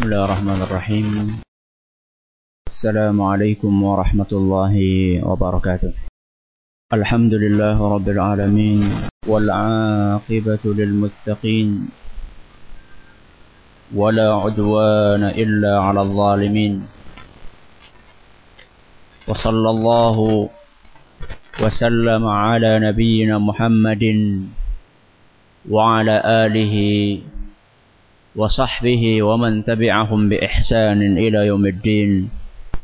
Bismillahirrahmanirrahim. Assalamualaikum warahmatullahi wabarakatuh. Alhamdulillah rabbil alamin wal 'aqibatu lil muttaqin wala 'udwana illa 'alal zalimin. Wa sallallahu wa sallama ala nabiyyina Muhammadin wa ala alihi wa sahbihi wa man tabi'ahum bi ihsanin ila yaumiddin.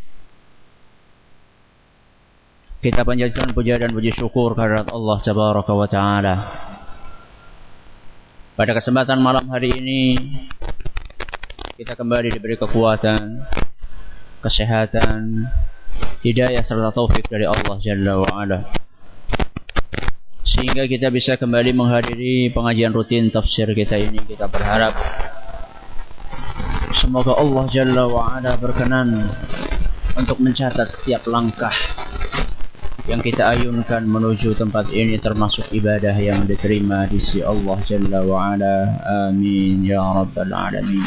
Kita panjatkan puja dan puji syukur kehadirat Allah Tabaraka wa Ta'ala. Pada kesempatan malam hari ini kita kembali diberi kekuatan, kesehatan, hidayah serta taufik dari Allah Jalla wa Ala, sehingga kita bisa kembali menghadiri pengajian rutin tafsir kita ini. Kita berharap semoga Allah Jalla wa Ala berkenan untuk mencatat setiap langkah yang kita ayunkan menuju tempat ini termasuk ibadah yang diterima di sisi Allah Jalla wa Ala. Amin ya rabbal alamin.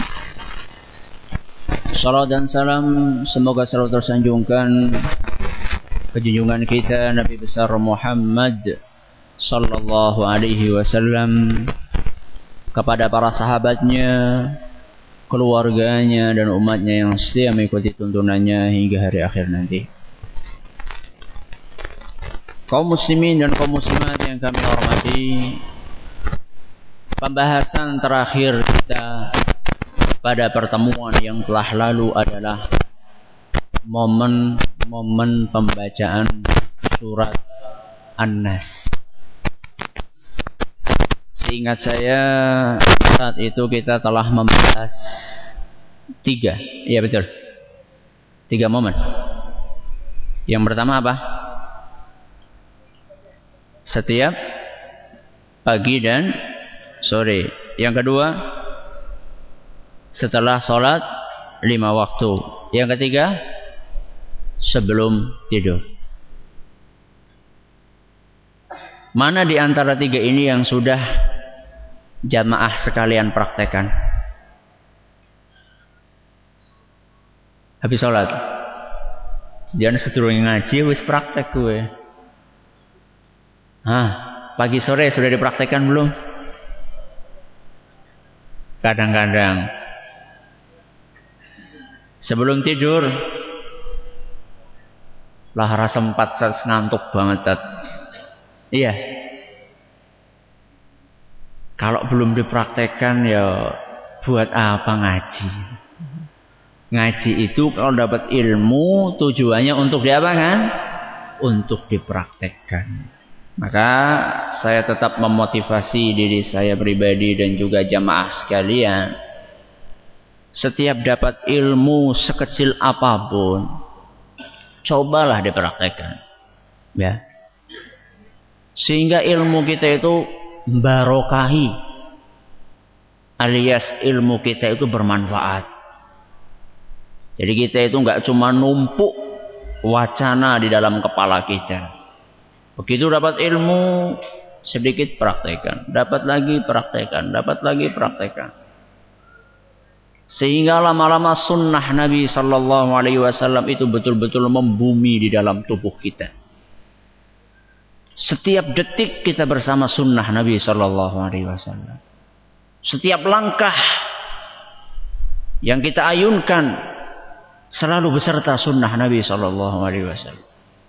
Salam dan salam semoga selalu tersanjungkan kejunjungan kita Nabi besar Muhammad sallallahu alaihi wasallam kepada para sahabatnya, keluarganya dan umatnya yang setia mengikuti tuntunannya hingga hari akhir nanti. Kaum muslimin dan kaum muslimat yang kami hormati, pembahasan terakhir kita pada pertemuan yang telah lalu adalah momen-momen pembacaan surat An-Nas. Seingat saya saat itu kita telah membahas 3 momen. Yang pertama apa? Setiap pagi dan sore. Yang kedua, setelah sholat 5 waktu. Yang ketiga, sebelum tidur. Mana di antara 3 ini yang sudah jamaah sekalian praktekan? Habis sholat, jangan sedurunge ngaji wis praktek gue. Pagi sore sudah dipraktekkan belum? Kadang-kadang. Sebelum tidur, lah rasa sempat ngantuk banget. Iya. Kalau belum dipraktekkan ya buat apa ngaji? Ngaji itu kalau dapat ilmu tujuannya untuk diapakan? Untuk dipraktekkan. Maka saya tetap memotivasi diri saya pribadi dan juga jamaah sekalian. Setiap dapat ilmu sekecil apapun, cobalah dipraktekkan. Ya. Sehingga ilmu kita itu barokahi, alias ilmu kita itu bermanfaat. Jadi kita itu enggak cuma numpuk wacana di dalam kepala kita. Begitu dapat ilmu, sedikit praktekkan, dapat lagi praktekkan, dapat lagi praktekkan. Sehingga lama-lama sunnah Nabi sallallahu alaihi wasallam itu betul-betul membumi di dalam tubuh kita. Setiap detik kita bersama sunnah Nabi sallallahu alaihi wasallam. Setiap langkah yang kita ayunkan selalu beserta sunnah Nabi sallallahu alaihi wasallam.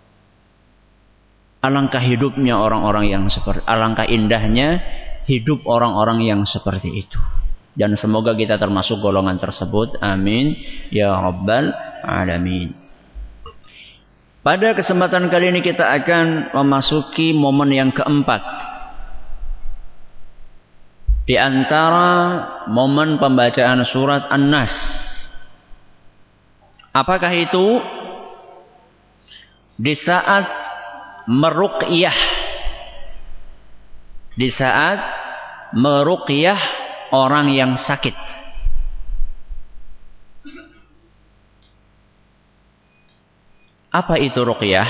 Alangkah hidupnya orang-orang yang seperti, alangkah indahnya hidup orang-orang yang seperti itu. Dan semoga kita termasuk golongan tersebut. Amin ya rabbal alamin. Pada kesempatan kali ini kita akan memasuki momen yang keempat di antara momen pembacaan surat An-Nas. Apakah itu? Di saat meruqyah. Di saat meruqyah orang yang sakit. Apa itu ruqyah?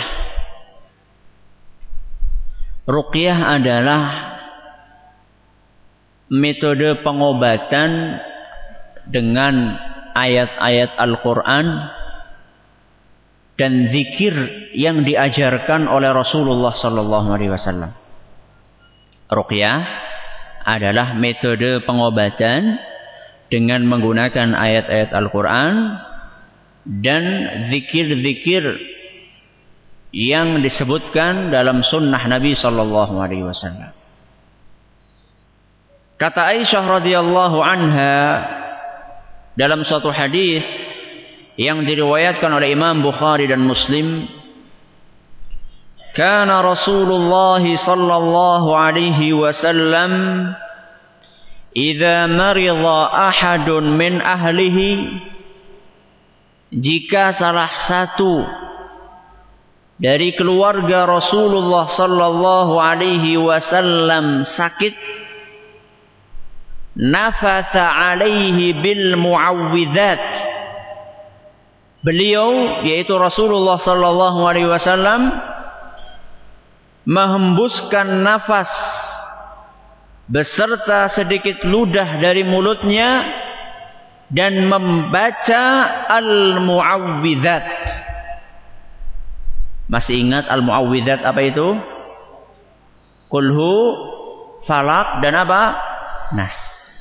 Ruqyah adalah metode pengobatan dengan ayat-ayat Al-Quran dan zikir yang diajarkan oleh Rasulullah sallallahu alaihi wasallam. Ruqyah adalah metode pengobatan dengan menggunakan ayat-ayat Al-Quran dan zikir-zikir yang disebutkan dalam sunnah Nabi sallallahu alaihi wasallam. Kata Aisyah radhiyallahu anha dalam suatu hadis yang diriwayatkan oleh Imam Bukhari dan Muslim, kana Rasulullah sallallahu alaihi wasallam idza marida ahadun min ahlihi, jika salah satu dari keluarga Rasulullah sallallahu alaihi wasallam sakit, nafatha alaihi bil muawwidzat, beliau yaitu Rasulullah sallallahu alaihi wasallam menghembuskan nafas beserta sedikit ludah dari mulutnya dan membaca al-muawwidzat. Masih ingat al-muawwidzat apa itu? Qul hu, falaq dan apa? Nas.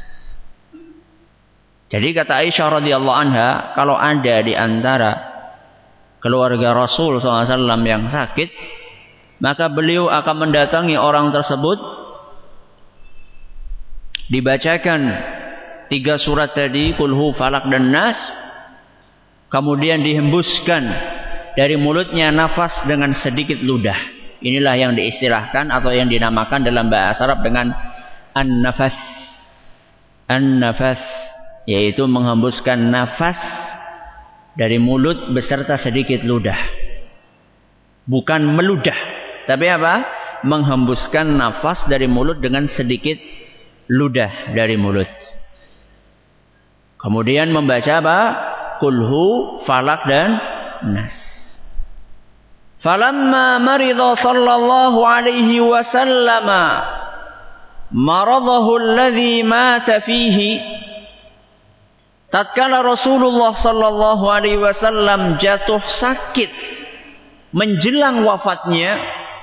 Jadi kata Aisyah radhiyallahu anha, kalau ada di antara keluarga Rasul SAW yang sakit, maka beliau akan mendatangi orang tersebut, dibacakan 3 surat tadi, Qul hu, Falaq dan Nas, kemudian dihembuskan dari mulutnya nafas dengan sedikit ludah. Inilah yang diistilahkan atau yang dinamakan dalam bahasa Arab dengan an-nafas. An-nafas, yaitu menghembuskan nafas dari mulut beserta sedikit ludah. Bukan meludah, tapi apa? Menghembuskan nafas dari mulut dengan sedikit ludah dari mulut. Kemudian membaca apa? Qul hu, Falaq dan Nas. Falamma marida sallallahu alaihi wasallam maradahu alladhi mata fihi, tatkala Rasulullah sallallahu alaihi wasallam jatuh sakit menjelang wafatnya,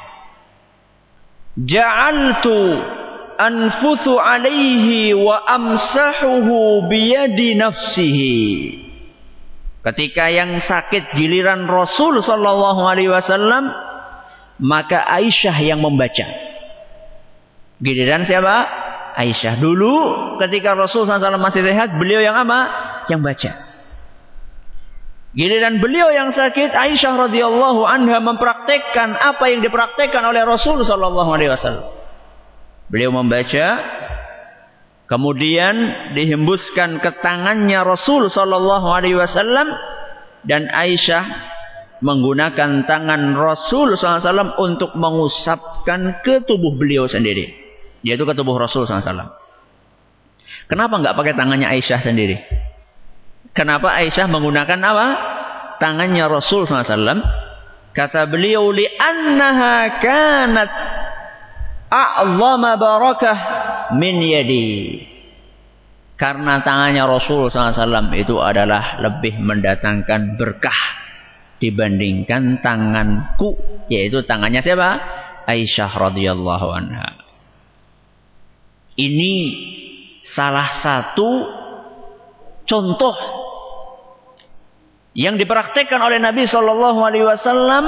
ja'altu anfuthu alaihi wa amsahuhu biyadi nafsihi. Ketika yang sakit giliran Rasul sallallahu alaihi wasallam, maka Aisyah yang membaca. Giliran siapa? Aisyah. Dulu ketika Rasul SAW masih sehat, beliau yang apa? Yang baca. Giliran beliau yang sakit, Aisyah radhiyallahu anha mempraktekkan apa yang dipraktekkan oleh Rasul sallallahu alaihi wasallam. Beliau membaca, kemudian dihembuskan ke tangannya Rasul sallallahu alaihi wasallam, dan Aisyah menggunakan tangan Rasul sallallahu alaihi wasallam untuk mengusapkan ke tubuh beliau sendiri, yaitu ke tubuh Rasul sallallahu alaihi wasallam. Kenapa enggak pakai tangannya Aisyah sendiri? Kenapa Aisyah menggunakan apa? Tangannya Rasul sallallahu alaihi wasallam. Kata beliau, li'annaha kanat a'zama barakah min yadi. Karena tangannya Rasul SAW itu adalah lebih mendatangkan berkah dibandingkan tanganku, yaitu tangannya siapa? Aisyah radhiyallahu anha. Ini salah satu contoh yang dipraktekkan oleh Nabi Shallallahu Alaihi Wasallam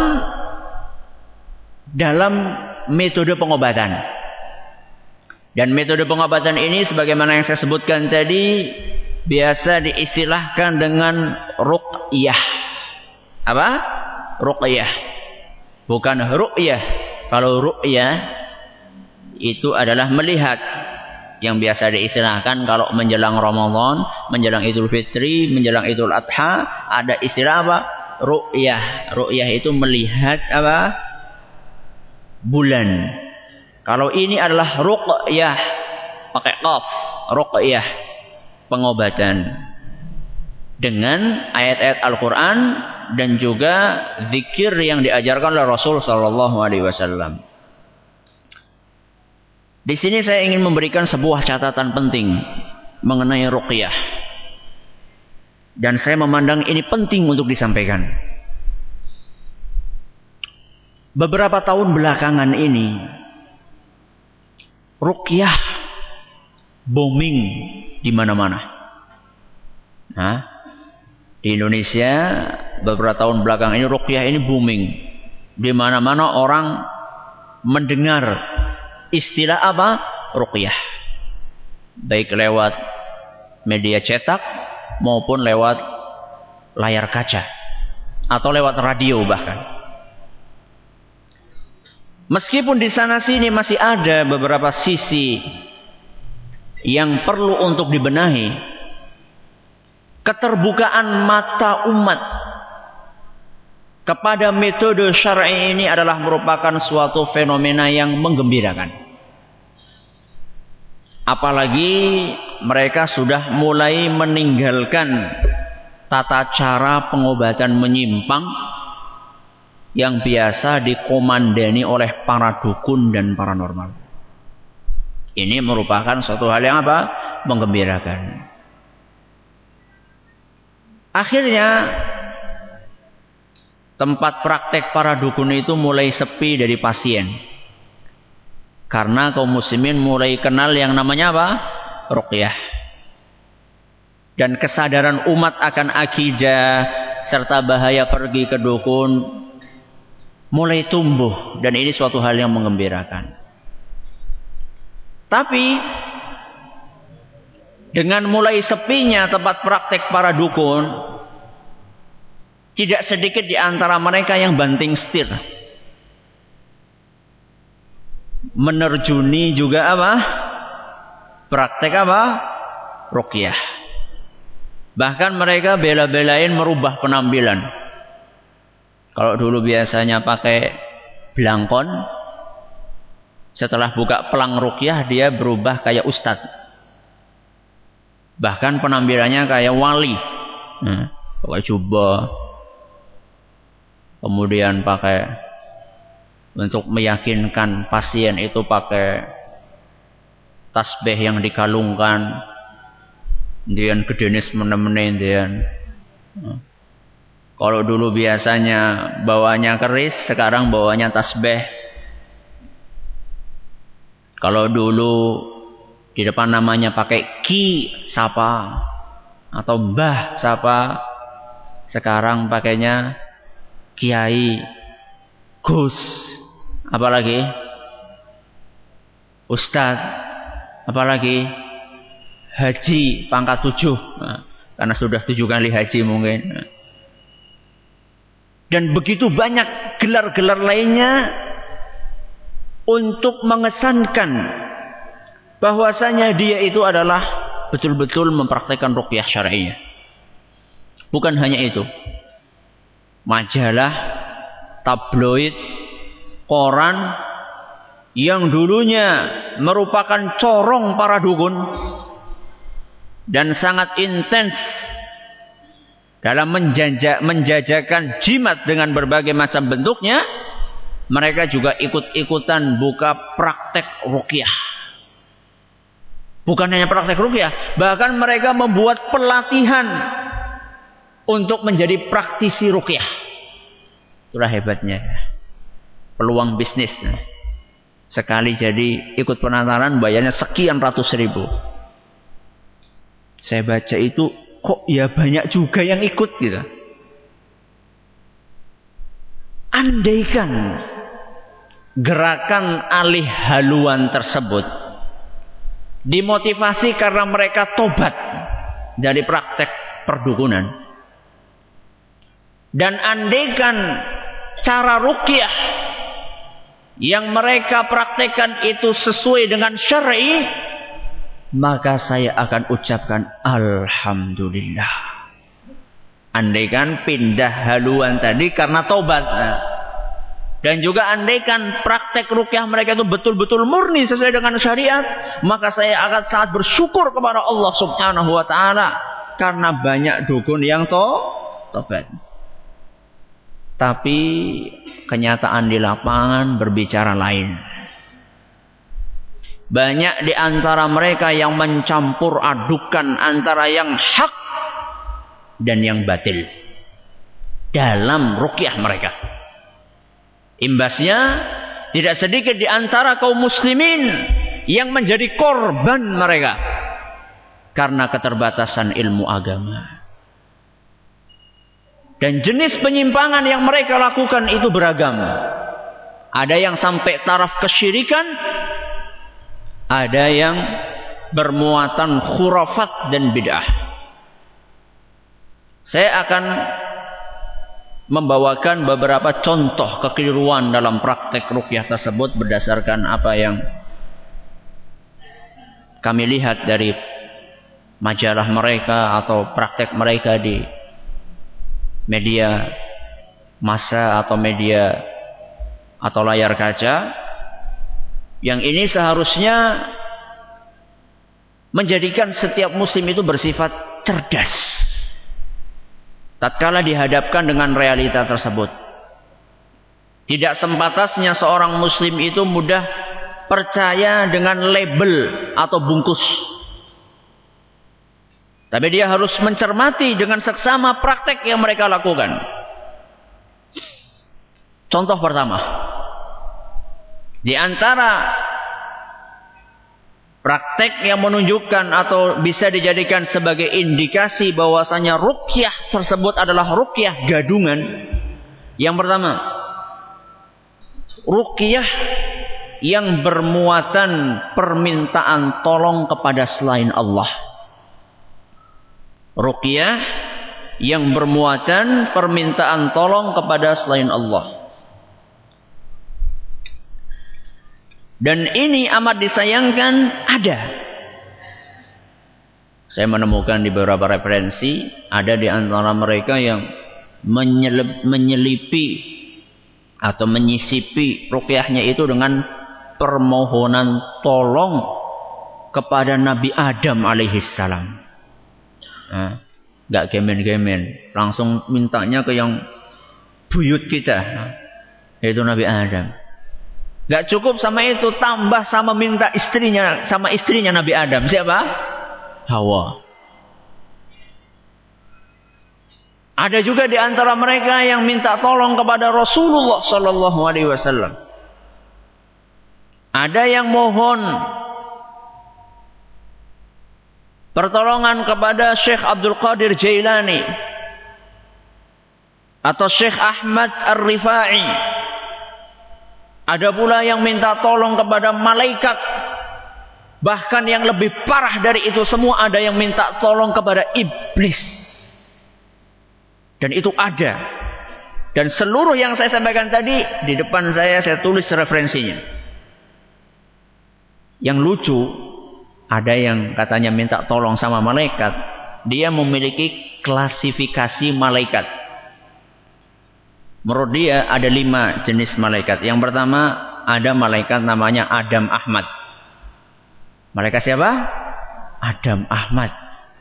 dalam metode pengobatan. Dan metode pengobatan ini sebagaimana yang saya sebutkan tadi biasa diistilahkan dengan ruqyah. Apa? Ruqyah. Bukan ru'yah. Kalau ru'yah itu adalah melihat, yang biasa diistilahkan kalau menjelang Ramadan, menjelang Idul Fitri, menjelang Idul Adha, ada istilah apa? Ru'yah. Ru'yah itu melihat apa? Bulan. Kalau ini adalah ruqyah, pakai qaf, ruqyah, pengobatan dengan ayat-ayat Al-Quran dan juga zikir yang diajarkan oleh Rasul Sallallahu Alaihi Wasallam. Di sini saya ingin memberikan sebuah catatan penting mengenai ruqyah. Dan saya memandang ini penting untuk disampaikan. Beberapa tahun belakangan ini, ruqyah booming di mana-mana. Nah, di Indonesia beberapa tahun belakangan ini ruqyah ini booming. Di mana-mana orang mendengar istilah apa? Ruqyah. Baik lewat media cetak maupun lewat layar kaca atau lewat radio bahkan. Meskipun di sana sini masih ada beberapa sisi yang perlu untuk dibenahi, keterbukaan mata umat kepada metode syar'i ini adalah merupakan suatu fenomena yang menggembirakan. Apalagi mereka sudah mulai meninggalkan tata cara pengobatan menyimpang yang biasa dikomandani oleh para dukun dan paranormal. Ini merupakan suatu hal yang apa? Menggembirakan. Akhirnya tempat praktek para dukun itu mulai sepi dari pasien. Karena kaum muslimin mulai kenal yang namanya apa? Ruqyah. Dan kesadaran umat akan akidah serta bahaya pergi ke dukun mulai tumbuh, dan ini suatu hal yang menggembirakan. Tapi dengan mulai sepinya tempat praktek para dukun, tidak sedikit di antara mereka yang banting setir, menerjuni juga apa? Praktek apa? Ruqyah. Bahkan mereka bela-belain merubah penampilan. Kalau dulu biasanya pakai belangkon, setelah buka pelang ruqyah dia berubah kayak ustadz. Bahkan penampilannya kayak wali. Nah, pakai jubah. Kemudian pakai, untuk meyakinkan pasien itu pakai tasbih yang dikalungkan. Dian gedenis menemenin dian. Kalau dulu biasanya bawanya keris, sekarang bawanya tasbih. Kalau dulu di depan namanya pakai ki sapa atau mbah sapa, sekarang pakainya kiai, gus, apalagi ustadz, apalagi haji pangkat 7. Nah, karena sudah 7 kali haji mungkin. Dan begitu banyak gelar-gelar lainnya untuk mengesankan bahwasanya dia itu adalah betul-betul mempraktikkan ruqyah syar'iyyah. Bukan hanya itu. Majalah, tabloid, koran yang dulunya merupakan corong para dukun dan sangat intens dalam menjajakan jimat dengan berbagai macam bentuknya, mereka juga ikut-ikutan buka praktek ruqyah. Bukan hanya praktek ruqyah, bahkan mereka membuat pelatihan untuk menjadi praktisi ruqyah. Itulah hebatnya. Peluang bisnis. Sekali jadi ikut penataran bayarnya sekian ratus ribu. Saya baca itu, kok ya banyak juga yang ikut gitu. Andaikan gerakan alih haluan tersebut dimotivasi karena mereka tobat dari praktek perdukunan, dan andaikan cara ruqyah yang mereka praktekkan itu sesuai dengan syar'i, maka saya akan ucapkan alhamdulillah. Andaikan pindah haluan tadi karena tobat. Dan juga andaikan praktek ruqyah mereka itu betul-betul murni sesuai dengan syariat, maka saya akan sangat bersyukur kepada Allah Subhanahu wa taala karena banyak dukun yang tobat. Tapi kenyataan di lapangan berbicara lain. Banyak di antara mereka yang mencampur adukan antara yang hak dan yang batil dalam ruqyah mereka. Imbasnya tidak sedikit di antara kaum muslimin yang menjadi korban mereka karena keterbatasan ilmu agama. Dan jenis penyimpangan yang mereka lakukan itu beragam. Ada yang sampai taraf kesyirikan, ada yang bermuatan khurafat dan bid'ah. Saya akan membawakan beberapa contoh kekeliruan dalam praktek ruqyah tersebut berdasarkan apa yang kami lihat dari majalah mereka atau praktek mereka di media massa atau media atau layar kaca. Yang ini seharusnya menjadikan setiap muslim itu bersifat cerdas tatkala dihadapkan dengan realita tersebut. Tidak sempatasnya seorang muslim itu mudah percaya dengan label atau bungkus. Tapi dia harus mencermati dengan seksama praktek yang mereka lakukan. Contoh pertama, di antara praktek yang menunjukkan atau bisa dijadikan sebagai indikasi bahwasanya ruqyah tersebut adalah ruqyah gadungan. Yang pertama, ruqyah yang bermuatan permintaan tolong kepada selain Allah. Ruqyah yang bermuatan permintaan tolong kepada selain Allah. Dan ini amat disayangkan ada. Saya menemukan di beberapa referensi, ada di antara mereka yang menyelipi atau menyisipi ruqyahnya itu dengan permohonan tolong kepada Nabi Adam alaihissalam. Gak gemen-gemen, langsung mintanya ke yang buyut kita, yaitu Nabi Adam. Gak cukup sama itu, tambah sama minta istrinya Nabi Adam. Siapa? Hawa. Ada juga di antara mereka yang minta tolong kepada Rasulullah sallallahu alaihi wasallam. Ada yang mohon pertolongan kepada Syekh Abdul Qadir Jailani atau Syekh Ahmad Ar-Rifai. Ada pula yang minta tolong kepada malaikat. Bahkan yang lebih parah dari itu semua, ada yang minta tolong kepada iblis. Dan itu ada. Dan seluruh yang saya sampaikan tadi, di depan saya tulis referensinya. Yang lucu, ada yang katanya minta tolong sama malaikat. Dia memiliki klasifikasi malaikat. Menurut dia ada 5 jenis malaikat. Yang pertama, ada malaikat namanya Adam Ahmad. Malaikat siapa? Adam Ahmad.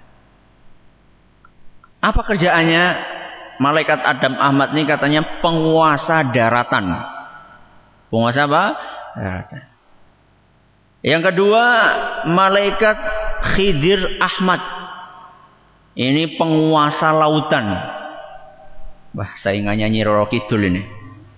Apa kerjaannya? Malaikat Adam Ahmad ini katanya penguasa daratan. Penguasa apa? Daratan. Yang kedua, malaikat Khidir Ahmad. Ini penguasa lautan. Wah, saingannya Nyi Roro Kidul ini.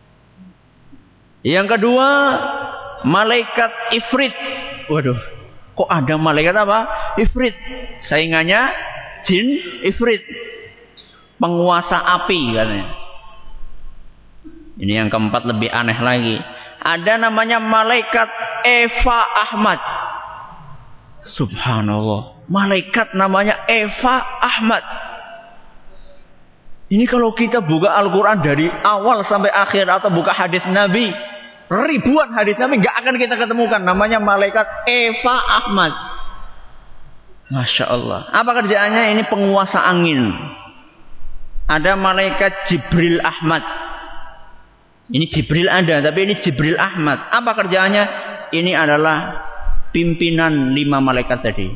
Yang kedua, malaikat Ifrit. Waduh, kok ada malaikat apa? Ifrit. Saingannya jin Ifrit. Penguasa api katanya. Ini yang keempat lebih aneh lagi. Ada namanya malaikat Eva Ahmad. Subhanallah. Malaikat namanya Eva Ahmad. Ini kalau kita buka Al-Quran dari awal sampai akhir atau buka hadis Nabi, ribuan hadis Nabi gak akan kita ketemukan namanya malaikat Eva Ahmad. Masya Allah. Apa kerjaannya? Ini penguasa angin. Ada malaikat Jibril Ahmad. Ini Jibril ada, tapi ini Jibril Ahmad. Apa kerjaannya? Ini adalah pimpinan 5 malaikat tadi.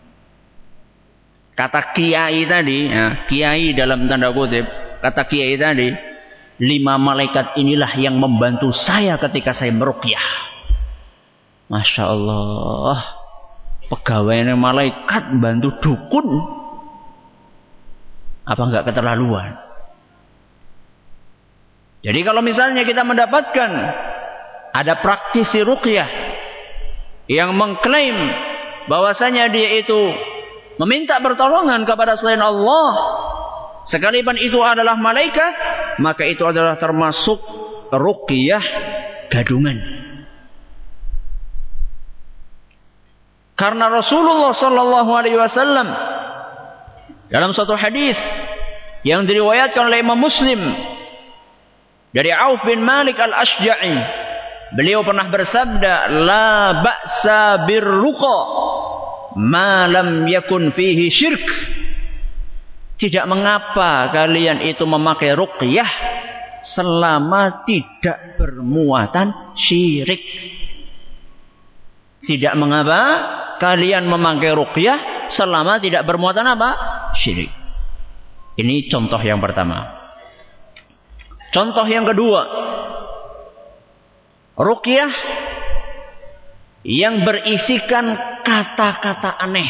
Kata kiai tadi, ya, kiai dalam tanda kutip, kata kiai tadi, 5 malaikat inilah yang membantu saya ketika saya meruqyah. Masya Allah, pegawainya malaikat bantu dukun. Apa enggak keterlaluan? Jadi kalau misalnya kita mendapatkan ada praktisi ruqyah yang mengklaim bahwasanya dia itu meminta pertolongan kepada selain Allah, sekalipun itu adalah malaikat, maka itu adalah termasuk ruqyah gadungan. Karena Rasulullah sallallahu alaihi wasallam dalam suatu hadis yang diriwayatkan oleh Imam Muslim dari Auf bin Malik al-Ashja'i, beliau pernah bersabda, la ba'sa birruqa ma lam yakun fihi syirk. Tidak mengapa kalian itu memakai ruqyah selama tidak bermuatan syirik. Tidak mengapa kalian memakai ruqyah selama tidak bermuatan apa? Syirik. Ini contoh yang pertama. Contoh yang kedua, ruqyah yang berisikan kata-kata aneh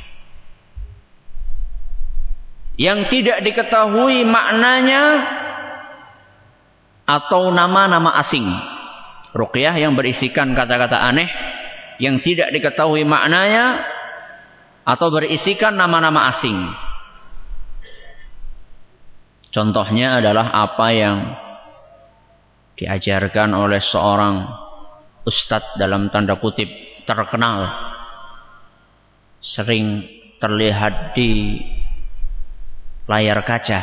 yang tidak diketahui maknanya atau nama-nama asing. Ruqyah yang berisikan kata-kata aneh yang tidak diketahui maknanya atau berisikan nama-nama asing. Contohnya adalah apa yang diajarkan oleh seorang ustadz dalam tanda kutip terkenal, sering terlihat di layar kaca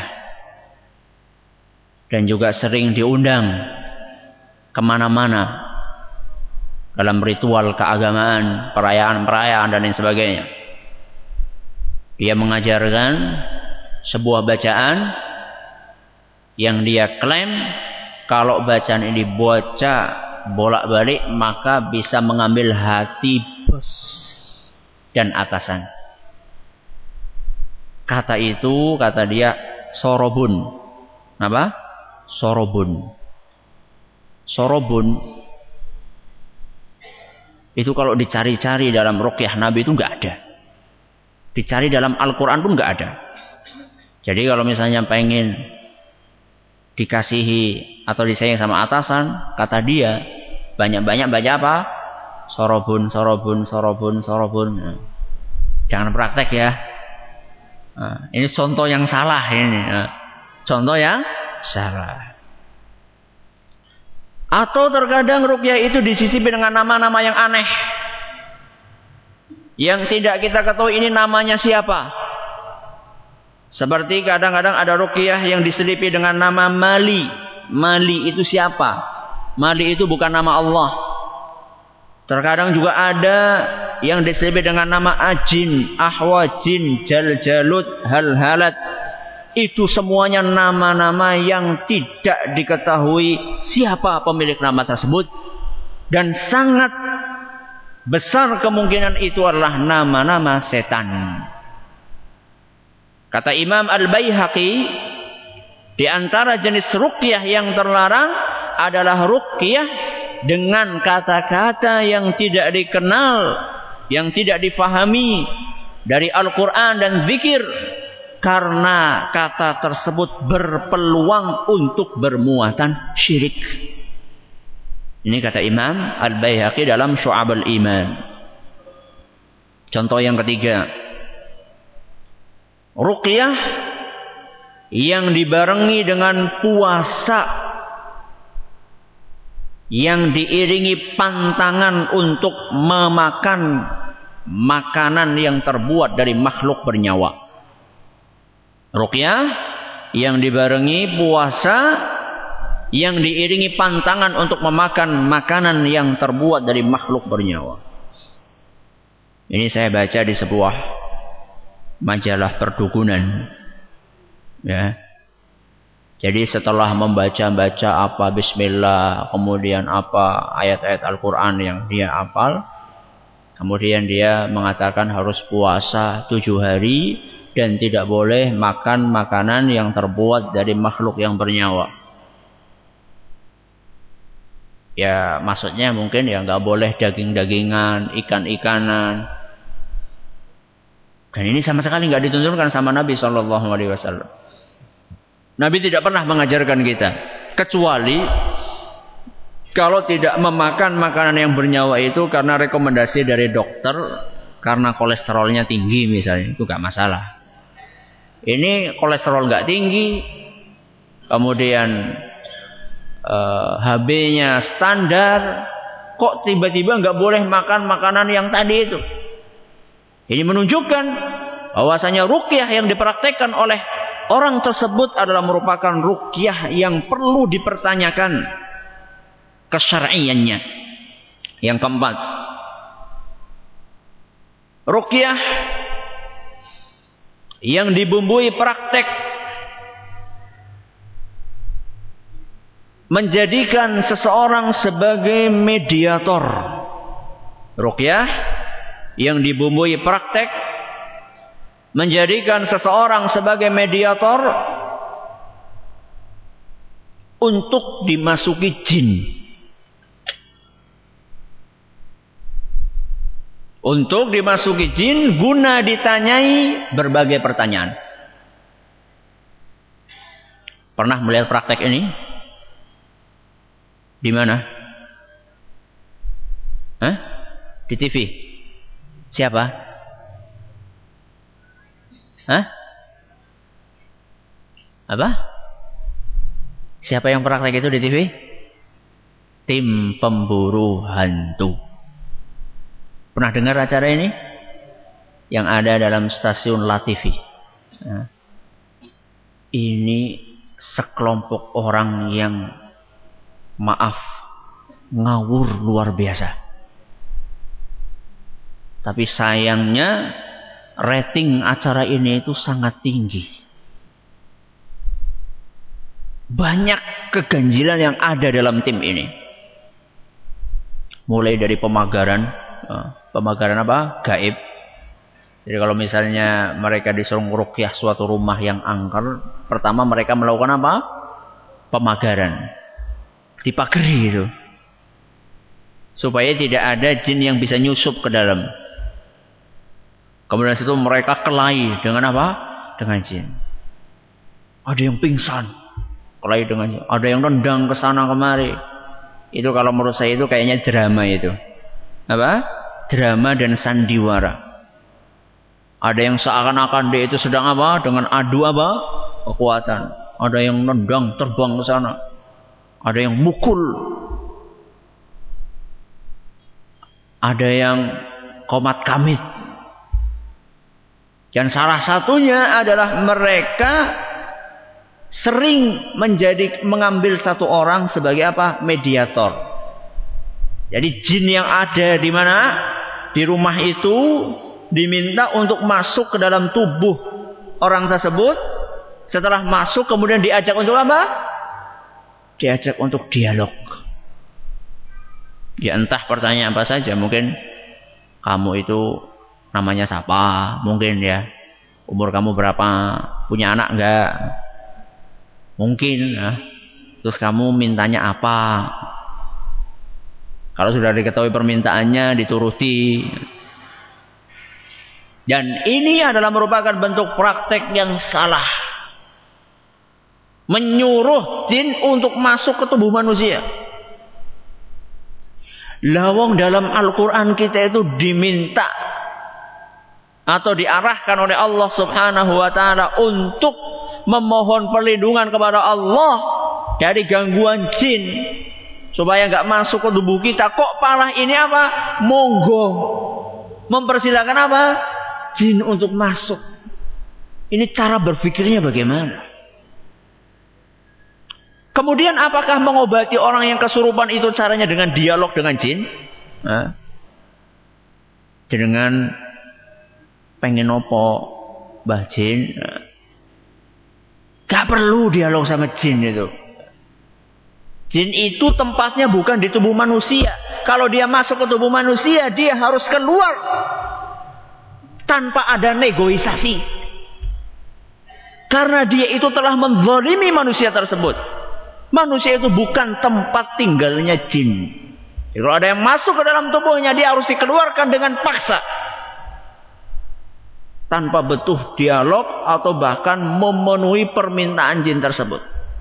dan juga sering diundang kemana-mana dalam ritual keagamaan, perayaan-perayaan dan lain sebagainya. Dia mengajarkan sebuah bacaan yang dia klaim kalau bacaan ini dibaca bolak-balik maka bisa mengambil hati bos dan atasan. Kata itu, kata dia, sorobun. Apa? Sorobun. Sorobun itu kalau dicari-cari dalam ruqyah Nabi itu enggak ada. Dicari dalam Al-Quran pun enggak ada. Jadi kalau misalnya pengen dikasihi atau disayang sama atasan, kata dia, banyak-banyak baca apa? Sorobun, sorobun, sorobun, sorobun. Nah, jangan praktek ya. Nah, ini contoh yang salah ini. Nah, contoh yang salah. Atau terkadang ruqyah itu disisipi dengan nama-nama yang aneh, yang tidak kita ketahui ini namanya siapa. Seperti kadang-kadang ada ruqyah yang diselipi dengan nama Mali. Mali itu siapa? Mali itu bukan nama Allah. Terkadang juga ada yang diselipi dengan nama Ajin, Ahwajin, Jaljalut, Halhalat. Itu semuanya nama-nama yang tidak diketahui siapa pemilik nama tersebut. Dan sangat besar kemungkinan itu adalah nama-nama setan. Kata Imam Al-Baihaqi, di antara jenis ruqyah yang terlarang adalah ruqyah dengan kata-kata yang tidak dikenal, yang tidak difahami dari Al-Quran dan zikir, karena kata tersebut berpeluang untuk bermuatan syirik. Ini kata Imam Al-Baihaqi dalam Syu'abul Iman. Contoh yang ketiga, ruqyah yang dibarengi dengan puasa yang diiringi pantangan untuk memakan makanan yang terbuat dari makhluk bernyawa. Ruqyah yang dibarengi puasa yang diiringi pantangan untuk memakan makanan yang terbuat dari makhluk bernyawa. Ini saya baca di sebuah majalah perdukunan, ya. Jadi setelah membaca-baca apa bismillah, kemudian apa ayat-ayat Al-Quran yang dia hafal, kemudian dia mengatakan harus puasa 7 hari dan tidak boleh makan makanan yang terbuat dari makhluk yang bernyawa. Ya maksudnya mungkin ya nggak boleh daging-dagingan, ikan-ikanan. Dan ini sama sekali nggak ditunjukkan sama Nabi Shallallahu Alaihi Wasallam. Nabi tidak pernah mengajarkan kita, kecuali kalau tidak memakan makanan yang bernyawa itu karena rekomendasi dari dokter, karena kolesterolnya tinggi misalnya, itu nggak masalah. Ini kolesterol nggak tinggi, kemudian HB-nya standar, kok tiba-tiba nggak boleh makan makanan yang tadi itu? Ini menunjukkan bahwasanya ruqyah yang dipraktekkan oleh orang tersebut adalah merupakan ruqyah yang perlu dipertanyakan kesyar'iannya. Yang keempat, ruqyah yang dibumbui praktek menjadikan seseorang sebagai mediator. Ruqyah yang dibumbui praktek menjadikan seseorang sebagai mediator untuk dimasuki jin. Untuk dimasuki jin guna ditanyai berbagai pertanyaan. Pernah melihat praktek ini? Di mana? Hah? Di TV? Siapa? Hah? Apa? Siapa yang praktek itu di TV? Tim pemburu hantu. Pernah dengar acara ini? Yang ada dalam stasiun LaTV. Nah, ini sekelompok orang yang maaf, ngawur luar biasa. Tapi sayangnya rating acara ini itu sangat tinggi. Banyak keganjilan yang ada dalam tim ini. Mulai dari pemagaran apa? Gaib. Jadi kalau misalnya mereka disuruh ruqyah suatu rumah yang angker, pertama mereka melakukan apa? Pemagaran. Dipagari itu. Supaya tidak ada jin yang bisa nyusup ke dalam. Kemudian situ mereka kelahi dengan apa? Dengan jin. Ada yang pingsan, kelahi dengan jin. Ada yang nendang ke sana kemari. Itu kalau menurut saya itu kayaknya drama itu. Apa? Drama dan sandiwara. Ada yang seakan-akan dia itu sedang apa? Dengan adu apa? Kekuatan. Ada yang nendang terbang ke sana. Ada yang mukul. Ada yang komat kamit. Dan salah satunya adalah mereka sering mengambil satu orang sebagai apa? Mediator. Jadi jin yang ada di mana? Di rumah itu diminta untuk masuk ke dalam tubuh orang tersebut. Setelah masuk kemudian diajak untuk apa? Diajak untuk dialog. Ya entah pertanyaan apa saja. Mungkin kamu itu namanya siapa? Mungkin ya. Umur kamu berapa? Punya anak enggak? Mungkin ya. Terus kamu mintanya apa? Kalau sudah diketahui permintaannya dituruti. Dan ini adalah merupakan bentuk praktek yang salah. Menyuruh jin untuk masuk ke tubuh manusia. Lawang dalam Al-Quran kita itu diminta atau diarahkan oleh Allah Subhanahu wa ta'ala untuk memohon perlindungan kepada Allah dari gangguan jin supaya nggak masuk ke tubuh kita. Kok malah ini apa? Monggo mempersilakan apa? Jin untuk masuk. Ini cara berpikirnya bagaimana? Kemudian apakah mengobati orang yang kesurupan itu caranya dengan dialog dengan jin? Dengan pengen opo Mbah Jin? Gak perlu dialog sama jin itu. Jin itu tempatnya bukan di tubuh manusia. Kalau dia masuk ke tubuh manusia, dia harus keluar tanpa ada negosiasi. Karena dia itu telah menzalimi manusia tersebut. Manusia itu bukan tempat tinggalnya jin. Jadi kalau ada yang masuk ke dalam tubuhnya, dia harus dikeluarkan dengan paksa. tanpa butuh dialog atau bahkan memenuhi permintaan jin tersebut.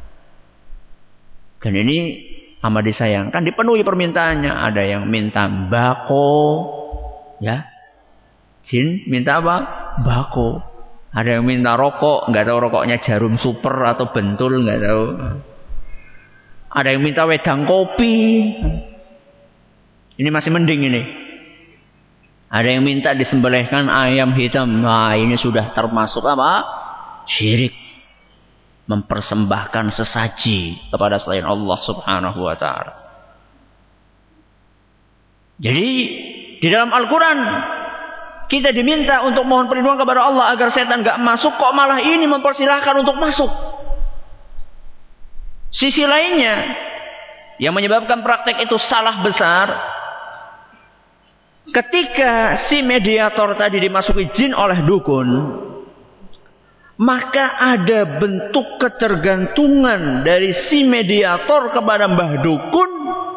Dan ini amat disayangkan, dipenuhi permintaannya. Ada yang minta bako, ya, jin minta apa? Bako. Ada yang minta rokok, nggak tahu rokoknya Jarum Super atau Bentul, nggak tahu. Ada yang minta wedang kopi. Ini masih mending ini. Ada yang minta disembelihkan ayam hitam. Nah, ini sudah termasuk apa? Syirik. Mempersembahkan sesaji kepada selain Allah Subhanahu wa taala. Jadi di dalam Al-Quran kita diminta untuk mohon perlindungan kepada Allah agar setan gak masuk, kok malah ini mempersilahkan untuk masuk. Sisi lainnya yang menyebabkan praktek itu salah besar, ketika si mediator tadi dimasuki jin oleh dukun, maka ada bentuk ketergantungan dari si mediator kepada mbah dukun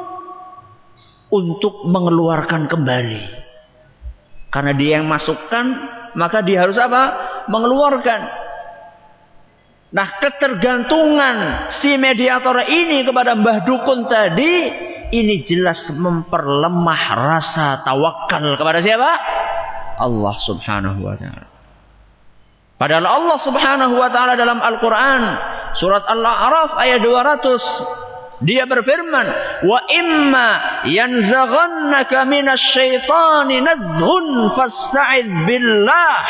untuk mengeluarkan kembali. Karena dia yang masukkan, maka dia harus apa? Mengeluarkan. Nah, ketergantungan si mediator ini kepada mbah dukun tadi, ini jelas memperlemah rasa tawakal kepada siapa? Allah Subhanahu wa ta'ala. Padahal Allah Subhanahu wa ta'ala dalam Al-Quran surat Al-A'raf ayat 200, dia berfirman, wa imma yanzaghannaka minasyaitani nazghun fasta'idz billah.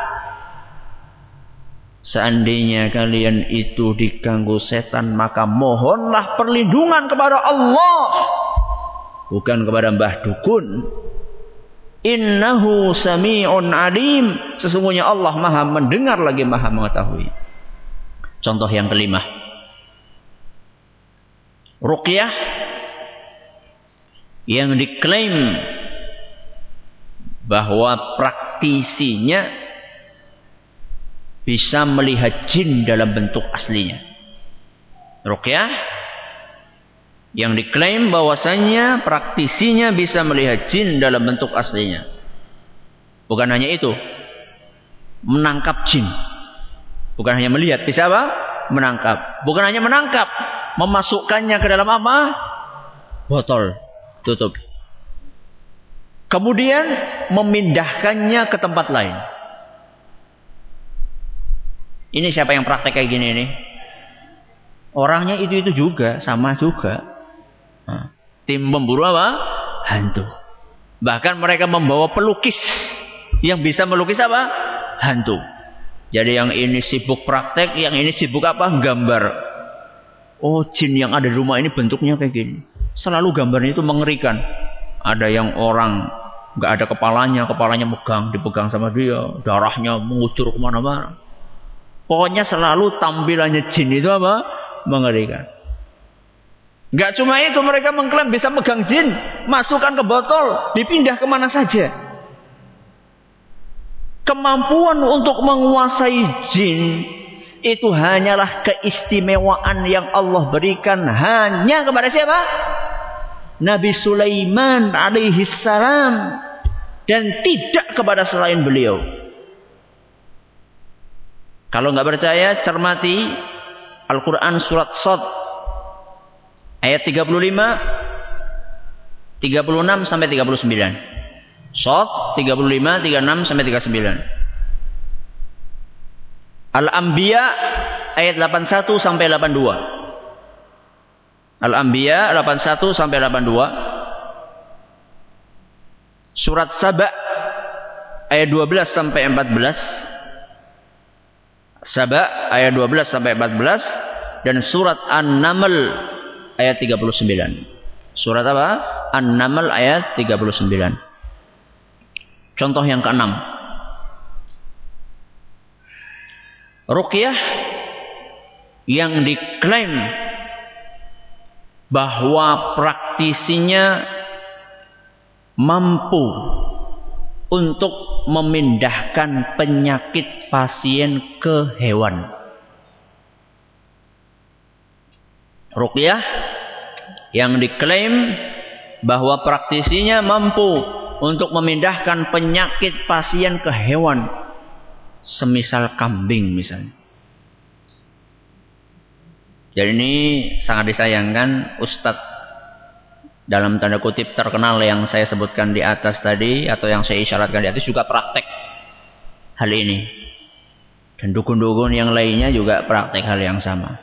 Seandainya kalian itu diganggu setan, maka mohonlah perlindungan kepada Allah, bukan kepada mbah dukun. Innahu sami'un alim. Sesungguhnya Allah maha mendengar lagi maha mengetahui. Contoh yang kelima, ruqyah yang diklaim bahwa praktisinya bisa melihat jin dalam bentuk aslinya. Ruqyah yang diklaim bahwasanya praktisinya bisa melihat jin dalam bentuk aslinya. Bukan hanya itu, menangkap jin. Bukan hanya melihat, bisa apa? Menangkap. Bukan hanya menangkap, memasukkannya ke dalam apa? Botol tutup. Kemudian memindahkannya ke tempat lain. Ini siapa yang praktek kayak gini nih? Orangnya itu juga, sama juga. Nah, tim pemburu apa? Hantu. Bahkan mereka membawa pelukis yang bisa melukis apa? Hantu. Jadi yang ini sibuk praktek, yang ini sibuk apa? Gambar. Oh, jin yang ada di rumah ini bentuknya kayak gini. Selalu gambarnya itu mengerikan. Ada yang orang nggak ada kepalanya megang, dipegang sama dia, darahnya mengucur kemana-mana. Pokoknya selalu tampilannya jin itu apa? Mengerikan. Nggak cuma itu, mereka mengklaim bisa megang jin, masukkan ke botol, dipindah kemana saja. Kemampuan untuk menguasai jin itu hanyalah keistimewaan yang Allah berikan hanya kepada siapa? Nabi Sulaiman alaihi salam, dan tidak kepada selain beliau. Kalau nggak percaya, cermati Al-Quran surat Shad ayat 35, 36 sampai 39. Shad 35, 36 sampai 39. Al-Anbiya ayat 81 sampai 82. Al-Anbiya 81 sampai 82. Surat Saba ayat 12 sampai 14. Saba ayat 12 sampai 14 dan surat An-Naml ayat 39. Surat apa? An-Naml ayat 39. Contoh yang keenam. Ruqyah yang diklaim bahwa praktisinya mampu untuk memindahkan penyakit pasien ke hewan. Ruqyah yang diklaim bahwa praktisinya mampu untuk memindahkan penyakit pasien ke hewan. semisal kambing misalnya. Jadi ini sangat disayangkan Ustadz dalam tanda kutip terkenal yang saya sebutkan di atas tadi atau yang saya isyaratkan di atas juga praktek hal ini. Dan dukun-dukun yang lainnya juga praktek hal yang sama.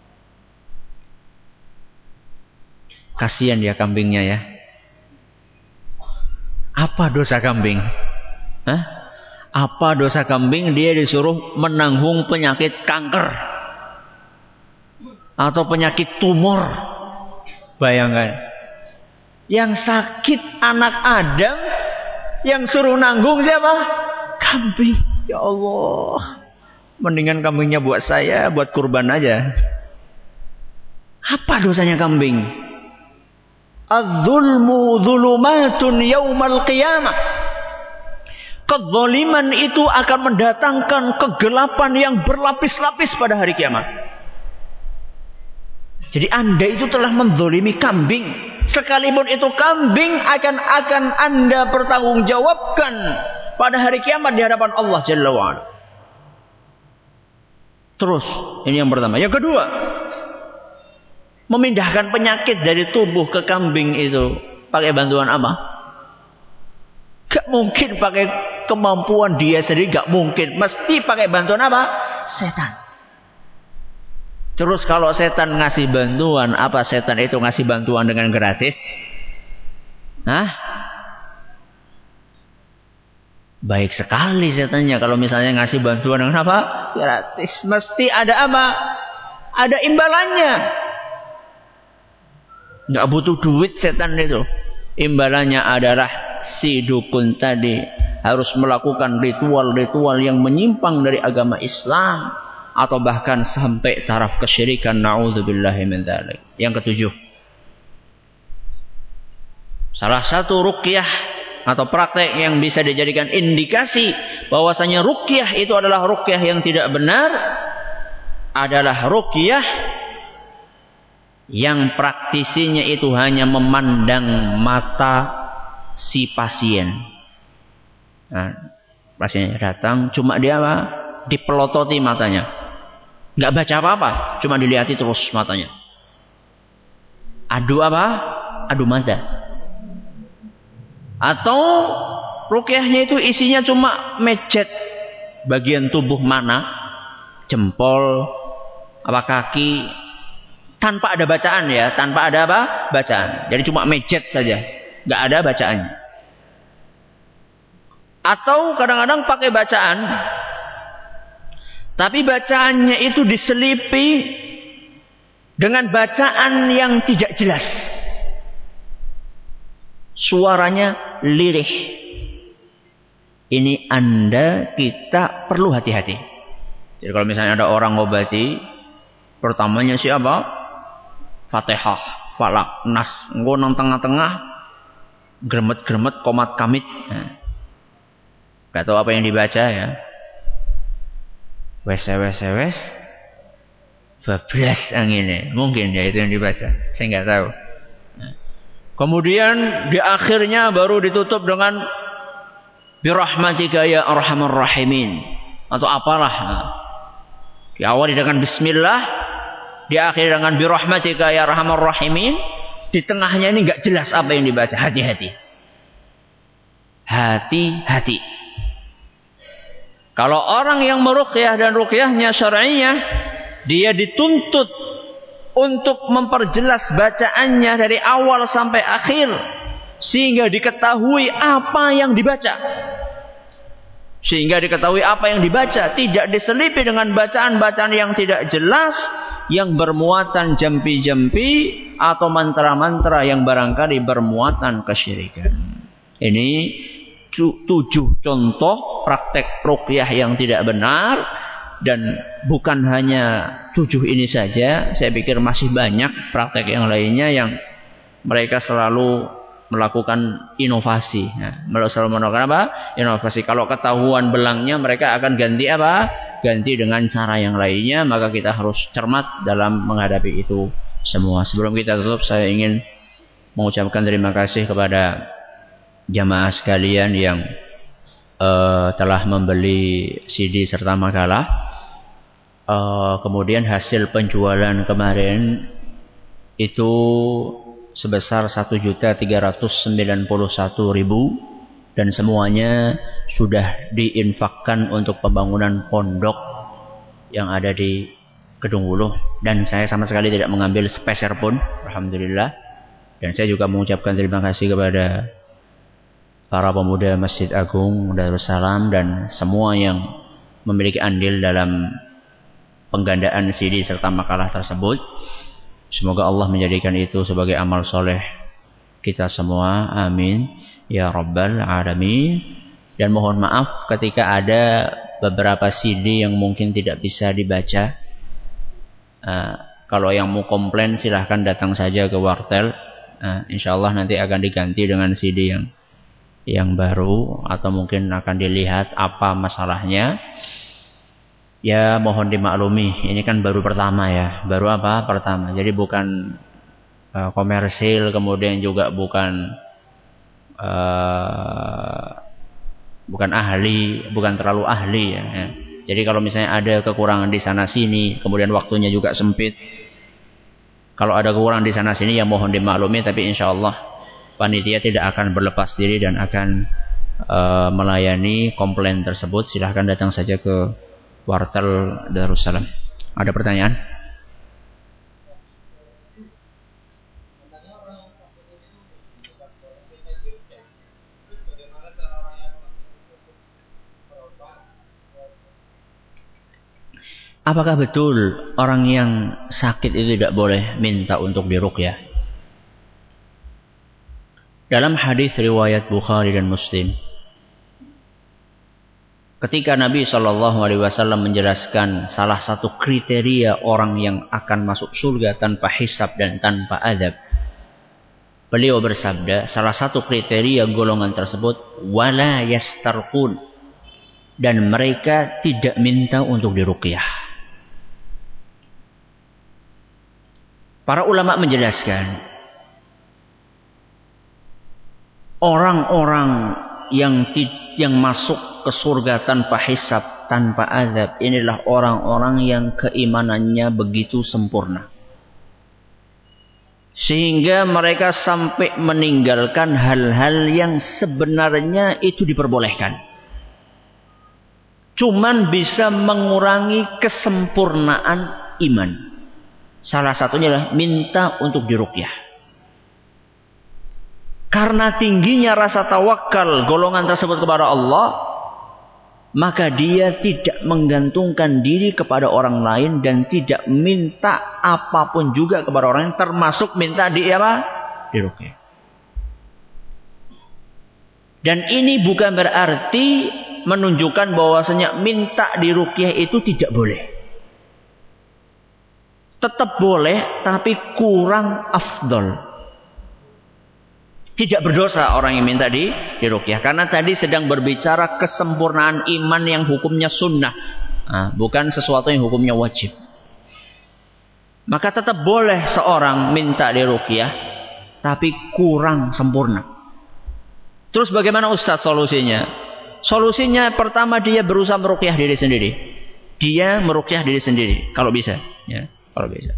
Kasihan dia kambingnya ya. Apa dosa kambing? Hah? Apa dosa kambing dia disuruh menanggung penyakit kanker atau penyakit tumor? Bayangkan. Yang sakit anak Adam, yang suruh nanggung siapa? Kambing. Ya Allah. Mendingan kambingnya buat saya, buat kurban aja. Apa dosanya kambing? Az-zulmu zulumatun yaumal qiyamah. Kezaliman itu akan mendatangkan kegelapan yang berlapis-lapis pada hari kiamat. Jadi Anda itu telah menzalimi kambing. Sekalipun itu kambing akan Anda pertanggungjawabkan pada hari kiamat di hadapan Allah Jalla wa'ala. Terus, ini yang pertama. Yang kedua, memindahkan penyakit dari tubuh ke kambing itu pakai bantuan apa? Gak mungkin pakai kemampuan dia sendiri, gak mungkin. Mesti pakai bantuan apa? Setan. Terus kalau setan ngasih bantuan, apa setan itu ngasih bantuan dengan gratis? Hah? Baik sekali setannya kalau misalnya ngasih bantuan dengan apa? Gratis. Mesti ada apa? Ada imbalannya. Nggak butuh duit setan itu. Imbalannya adalah si dukun tadi harus melakukan ritual-ritual yang menyimpang dari agama Islam atau bahkan sampai taraf kesyirikan. Na'udzubillahi min dzalik. Yang ketujuh, salah satu ruqyah atau praktek yang bisa dijadikan indikasi bahwasanya ruqyah itu adalah ruqyah yang tidak benar adalah ruqyah yang praktisinya itu hanya memandang mata si pasien. Nah, pasiennya datang, cuma dia apa? Dipelototi matanya. Nggak baca apa-apa, cuma dilihati terus matanya. Adu apa? Adu mata. Atau ruqyahnya itu isinya cuma mejet bagian tubuh mana, jempol, apa kaki, tanpa ada bacaan ya, tanpa ada apa? Bacaan. Jadi cuma mejet saja, nggak ada bacaannya. Atau kadang-kadang pakai bacaan, tapi bacaannya itu diselipi dengan bacaan yang tidak jelas. Suaranya lirih. Ini kita perlu hati-hati. Jadi kalau misalnya ada orang ngobati, pertamanya siapa? Fatihah, Falak, Nas. Engko nang tengah-tengah gremet-gremet komat kamit. Nah, gak tahu apa yang dibaca ya. Wes bablas anginnya. Mungkin ya itu yang dibaca. Saya nggak tahu. Nah. Kemudian di akhirnya baru ditutup dengan birahmatika ya arhamar rahimin atau apalah. Nah. Diawali dengan bismillah, diakhiri dengan birahmatika ya arhamar rahimin. Di tengahnya ini nggak jelas apa yang dibaca. Hati-hati. Hati-hati. Kalau orang yang meruqyah dan ruqyahnya syar'iyah, dia dituntut untuk memperjelas bacaannya dari awal sampai akhir sehingga diketahui apa yang dibaca. Sehingga diketahui apa yang dibaca, tidak diselipi dengan bacaan-bacaan yang tidak jelas yang bermuatan jampi-jampi atau mantra-mantra yang barangkali bermuatan kesyirikan. Ini 7 contoh praktek ruqyah yang tidak benar, dan bukan hanya 7 ini saja. Saya pikir masih banyak praktek yang lainnya yang mereka selalu melakukan inovasi. Nah, selalu melakukan apa? Inovasi. Kalau ketahuan belangnya, mereka akan ganti apa? Ganti dengan cara yang lainnya. Maka kita harus cermat dalam menghadapi itu semua. Sebelum kita tutup, saya ingin mengucapkan terima kasih kepada jamaah sekalian yang telah membeli CD serta makalah. Kemudian hasil penjualan kemarin itu sebesar 1.391.000 dan semuanya sudah diinfakkan untuk pembangunan pondok yang ada di Kedung Wuluh, dan saya sama sekali tidak mengambil sepeser pun, alhamdulillah. Dan saya juga mengucapkan terima kasih kepada para pemuda Masjid Agung Darussalam dan semua yang memiliki andil dalam penggandaan CD serta makalah tersebut. Semoga Allah menjadikan itu sebagai amal soleh kita semua, amin ya rabbal alamin. Dan mohon maaf ketika ada beberapa CD yang mungkin tidak bisa dibaca. Kalau yang mau komplain silahkan datang saja ke wartel. Insyaallah nanti akan diganti dengan CD yang baru, atau mungkin akan dilihat apa masalahnya. Ya mohon dimaklumi, ini kan baru pertama ya. Baru apa? Pertama. Jadi bukan komersil, kemudian juga bukan ahli, bukan terlalu ahli ya. Jadi kalau misalnya ada kekurangan di sana sini, kemudian waktunya juga sempit, kalau ada kekurangan di sana sini ya mohon dimaklumi, tapi insyaallah panitia tidak akan berlepas diri dan akan melayani komplain tersebut. Silahkan datang saja ke wartel Darussalam. Ada pertanyaan? Apakah betul orang yang sakit itu tidak boleh minta untuk diruqyah? Dalam hadis riwayat Bukhari dan Muslim, ketika Nabi SAW menjelaskan salah satu kriteria orang yang akan masuk surga tanpa hisab dan tanpa azab, beliau bersabda, salah satu kriteria golongan tersebut, wala yastarqun, dan mereka tidak minta untuk diruqyah. Para ulama menjelaskan, orang-orang yang masuk ke surga tanpa hisab, tanpa azab, inilah orang-orang yang keimanannya begitu sempurna, sehingga mereka sampai meninggalkan hal-hal yang sebenarnya itu diperbolehkan, cuman bisa mengurangi kesempurnaan iman. Salah satunya adalah minta untuk diruqyah. Karena tingginya rasa tawakal golongan tersebut kepada Allah, maka dia tidak menggantungkan diri kepada orang lain dan tidak minta apapun juga kepada orang lain, termasuk minta diruqyah. Dan ini bukan berarti menunjukkan bahwasanya minta diruqyah itu tidak boleh. Tetap boleh, tapi kurang afdol. Tidak berdosa orang yang minta diruqyah, karena tadi sedang berbicara kesempurnaan iman yang hukumnya sunnah, bukan sesuatu yang hukumnya wajib. Maka tetap boleh seorang minta diruqyah, tapi kurang sempurna. Terus bagaimana Ustaz solusinya? Solusinya pertama, dia berusaha meruqyah diri sendiri. Dia meruqyah diri sendiri kalau bisa, ya. Kalau bisa.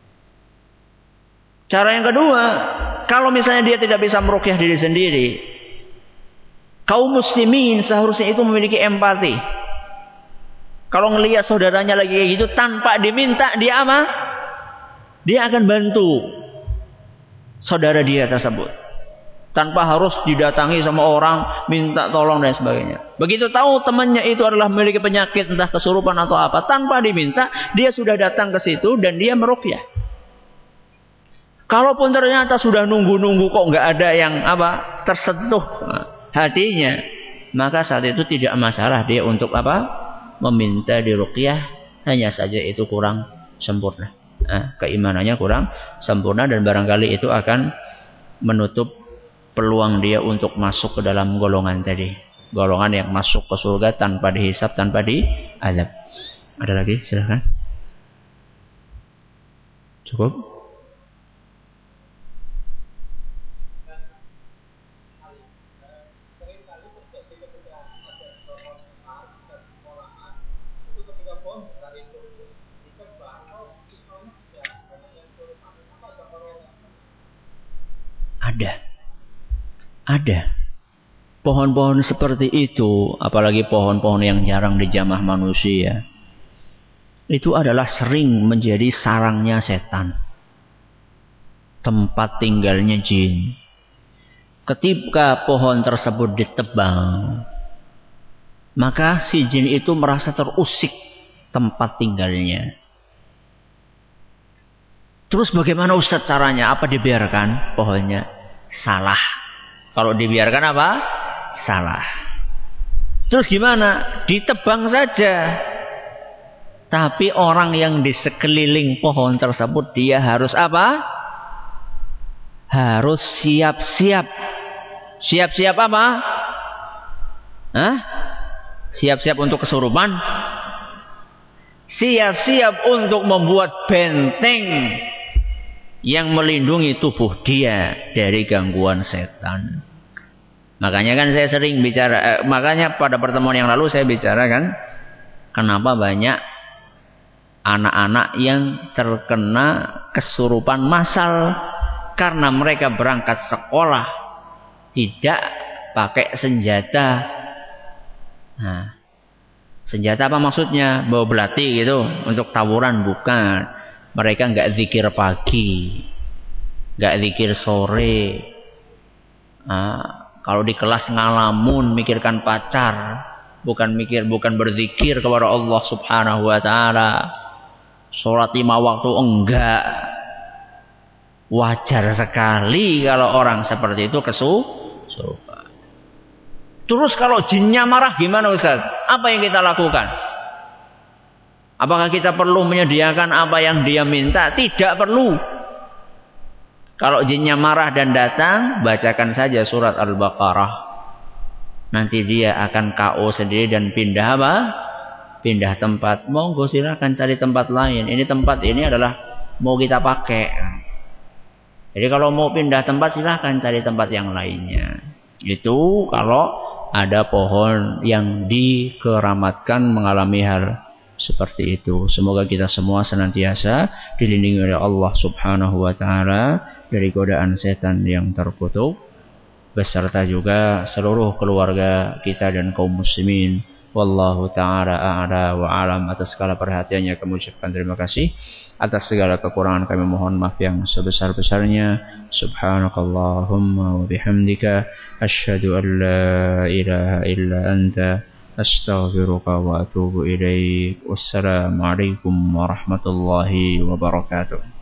Cara yang kedua, kalau misalnya dia tidak bisa meruqyah diri sendiri, kaum muslimin seharusnya itu memiliki empati. Kalau ngelihat saudaranya lagi kayak gitu tanpa diminta, dia apa? Dia akan bantu saudara dia tersebut, tanpa harus didatangi sama orang minta tolong dan sebagainya. Begitu tahu temannya itu adalah memiliki penyakit, entah kesurupan atau apa, tanpa diminta dia sudah datang ke situ dan dia meruqyah. Kalaupun ternyata sudah nunggu-nunggu kok nggak ada yang tersentuh hatinya, maka saat itu tidak masalah dia untuk meminta diruqyah, hanya saja itu kurang sempurna. Keimanannya kurang sempurna, dan barangkali itu akan menutup peluang dia untuk masuk ke dalam golongan tadi, golongan yang masuk ke surga tanpa dihisab, tanpa diazab. Ada lagi? Silakan. Cukup? Ada. Pohon-pohon seperti itu, apalagi pohon-pohon yang jarang dijamah manusia, itu adalah sering menjadi sarangnya setan, tempat tinggalnya jin. Ketika pohon tersebut ditebang, maka si jin itu merasa terusik tempat tinggalnya. Terus bagaimana Ustaz caranya? Apa dibiarkan pohonnya? Salah. Kalau dibiarkan apa? Salah. Terus gimana? Ditebang saja. Tapi orang yang di sekeliling pohon tersebut, dia harus apa? Harus siap-siap. Siap-siap apa? Hah? Siap-siap untuk kesurupan? Siap-siap untuk membuat benteng yang melindungi tubuh dia dari gangguan setan. Makanya kan saya sering bicara, makanya pada pertemuan yang lalu saya bicarakan kenapa banyak anak-anak yang terkena kesurupan massal karena mereka berangkat sekolah tidak pakai senjata. Nah, senjata apa maksudnya? Bawa belati gitu untuk tawuran, bukan. Mereka nggak zikir pagi, nggak zikir sore. Kalau di kelas ngalamun, mikirkan pacar, bukan berzikir kepada Allah Subhanahu wa taala. Salat 5 waktu enggak. Wajar sekali kalau orang seperti itu kesurupan. Terus kalau jinnya marah gimana Ustaz? Apa yang kita lakukan? Apakah kita perlu menyediakan apa yang dia minta? Tidak perlu. Kalau jinnya marah dan datang, bacakan saja surat Al-Baqarah. Nanti dia akan KO sendiri dan pindah apa? Pindah tempat. Monggo silakan cari tempat lain. Ini tempat ini adalah mau kita pakai. Jadi kalau mau pindah tempat silakan cari tempat yang lainnya. Itu kalau ada pohon yang dikeramatkan mengalami hal seperti itu. Semoga kita semua senantiasa dilindungi oleh Allah Subhanahu wa taala dari godaan setan yang terkutuk, beserta juga seluruh keluarga kita dan kaum muslimin. Wallahu ta'ala a'la wa alam. Atas segala perhatiannya kami ucapkan terima kasih. Atas segala kekurangan kami mohon maaf yang sebesar-besarnya. Subhanakallahumma wa bihamdika asyhadu an la ilaha illa anta astaghfiruka wa atubu ilaik. Wassalamualaikum warahmatullahi wabarakatuh.